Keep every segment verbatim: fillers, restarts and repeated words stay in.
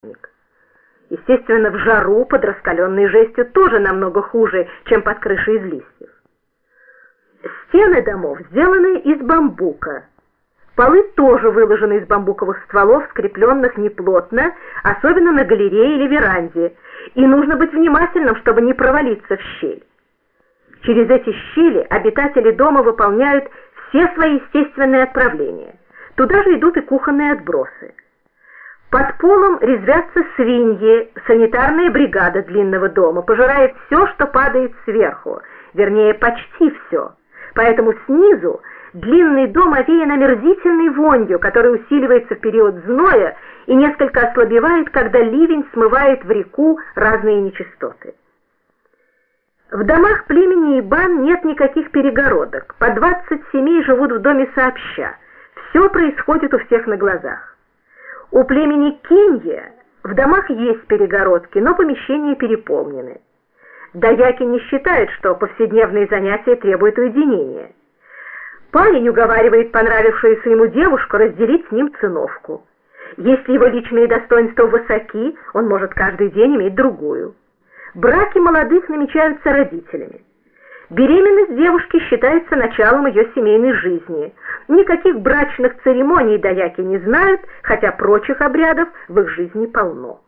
памятник. Естественно, в жару под раскаленной жестью тоже намного хуже, чем под крышей из листьев. Стены домов сделаны из бамбука. Полы тоже выложены из бамбуковых стволов, скрепленных неплотно, особенно на галерее или веранде, и нужно быть внимательным, чтобы не провалиться в щель. Через эти щели обитатели дома выполняют все свои естественные отправления. Туда же идут и кухонные отбросы. Под полом резвятся свиньи, санитарная бригада длинного дома пожирает все, что падает сверху, вернее, почти все. Поэтому снизу длинный дом овеян омерзительной вонью, которая усиливается в период зноя и несколько ослабевает, когда ливень смывает в реку разные нечистоты. В домах племени Ибан нет никаких перегородок. По двадцать семей живут в доме сообща. Все происходит у всех на глазах. У племени Кинья в домах есть перегородки, но помещения переполнены. Даяки не считают, что повседневные занятия требуют уединения. Парень уговаривает понравившуюся ему девушку разделить с ним циновку. Если его личные достоинства высоки, он может каждый день иметь другую. Браки молодых намечаются родителями. Беременность девушки считается началом ее семейной жизни. Никаких брачных церемоний даяки не знают, хотя прочих обрядов в их жизни полно.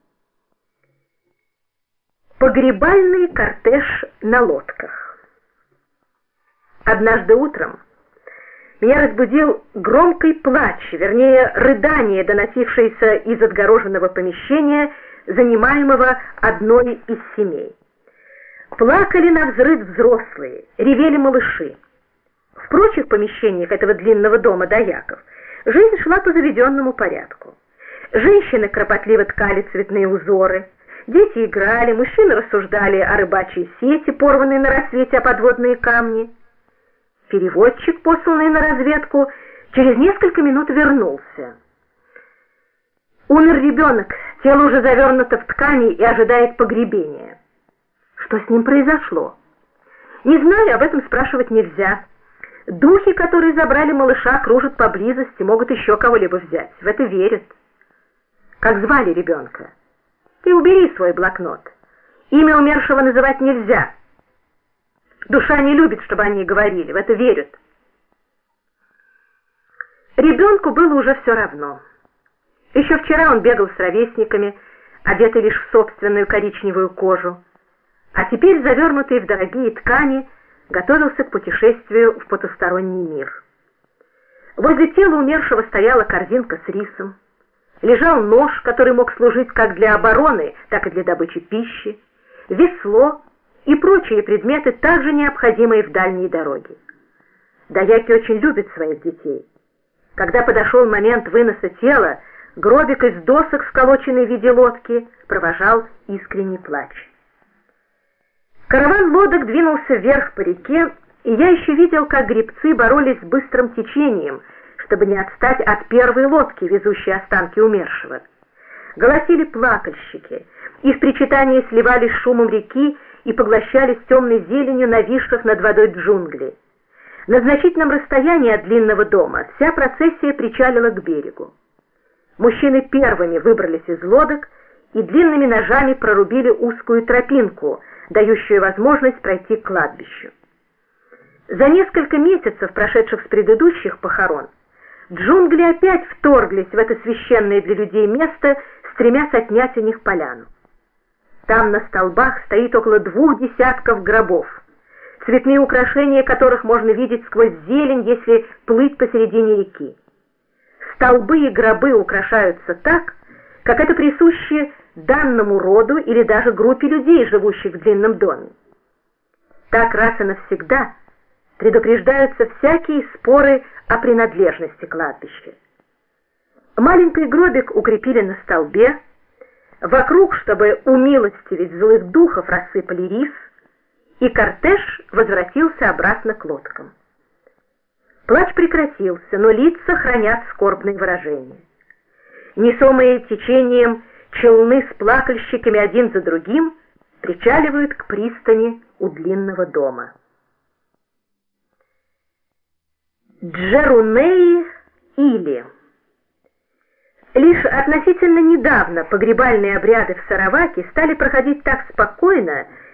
Погребальный кортеж на лодках. Однажды утром меня разбудил громкий плач, вернее, рыдание, доносившееся из отгороженного помещения, занимаемого одной из семей. Плакали навзрыд взрослые, ревели малыши. В прочих помещениях этого длинного дома даяков жизнь шла по заведенному порядку. Женщины кропотливо ткали цветные узоры, дети играли, мужчины рассуждали о рыбачьей сети, порванной на рассвете о подводные камни. Переводчик, посланный на разведку, через несколько минут вернулся. Умер ребенок, тело уже завернуто в ткани и ожидает погребения. Что с ним произошло? Не знаю, об этом спрашивать нельзя. Духи, которые забрали малыша, кружат поблизости, могут еще кого-либо взять. В это верят. Как звали ребенка? Ты убери свой блокнот. Имя умершего называть нельзя. Душа не любит, чтобы они говорили, в это верят. Ребенку было уже все равно. Еще вчера он бегал с ровесниками, одетый лишь в собственную коричневую кожу, а теперь, завернутый в дорогие ткани, готовился к путешествию в потусторонний мир. Возле тела умершего стояла корзинка с рисом, лежал нож, который мог служить как для обороны, так и для добычи пищи, весло и прочие предметы, также необходимые в дальней дороге. Даяки очень любят своих детей. Когда подошел момент выноса тела, гробик из досок, сколоченный в виде лодки, провожал искренний плач. Караван лодок двинулся вверх по реке, и я еще видел, как гребцы боролись с быстрым течением, чтобы не отстать от первой лодки, везущей останки умершего. Голосили плакальщики, их причитания сливались с шумом реки и поглощались темной зеленью нависших над водой джунглей. На значительном расстоянии от длинного дома вся процессия причалила к берегу. Мужчины первыми выбрались из лодок и длинными ножами прорубили узкую тропинку, дающую возможность пройти к кладбищу. За несколько месяцев, прошедших с предыдущих похорон, джунгли опять вторглись в это священное для людей место, стремясь отнять у них поляну. Там на столбах стоит около двух десятков гробов, цветные украшения которых можно видеть сквозь зелень, если плыть посередине реки. Столбы и гробы украшаются так, как это присуще данному роду или даже группе людей, живущих в длинном доме. Так раз и навсегда предупреждаются всякие споры о принадлежности кладбища. Маленький гробик укрепили на столбе, вокруг, чтобы умилостивить злых духов, рассыпали рис, и кортеж возвратился обратно к лодкам. Плач прекратился, но лица хранят скорбные выражения. Несомые течением челны с плакальщиками один за другим причаливают к пристани у длинного дома. Джерунеи или Лишь относительно недавно погребальные обряды в Сараваке стали проходить так спокойно,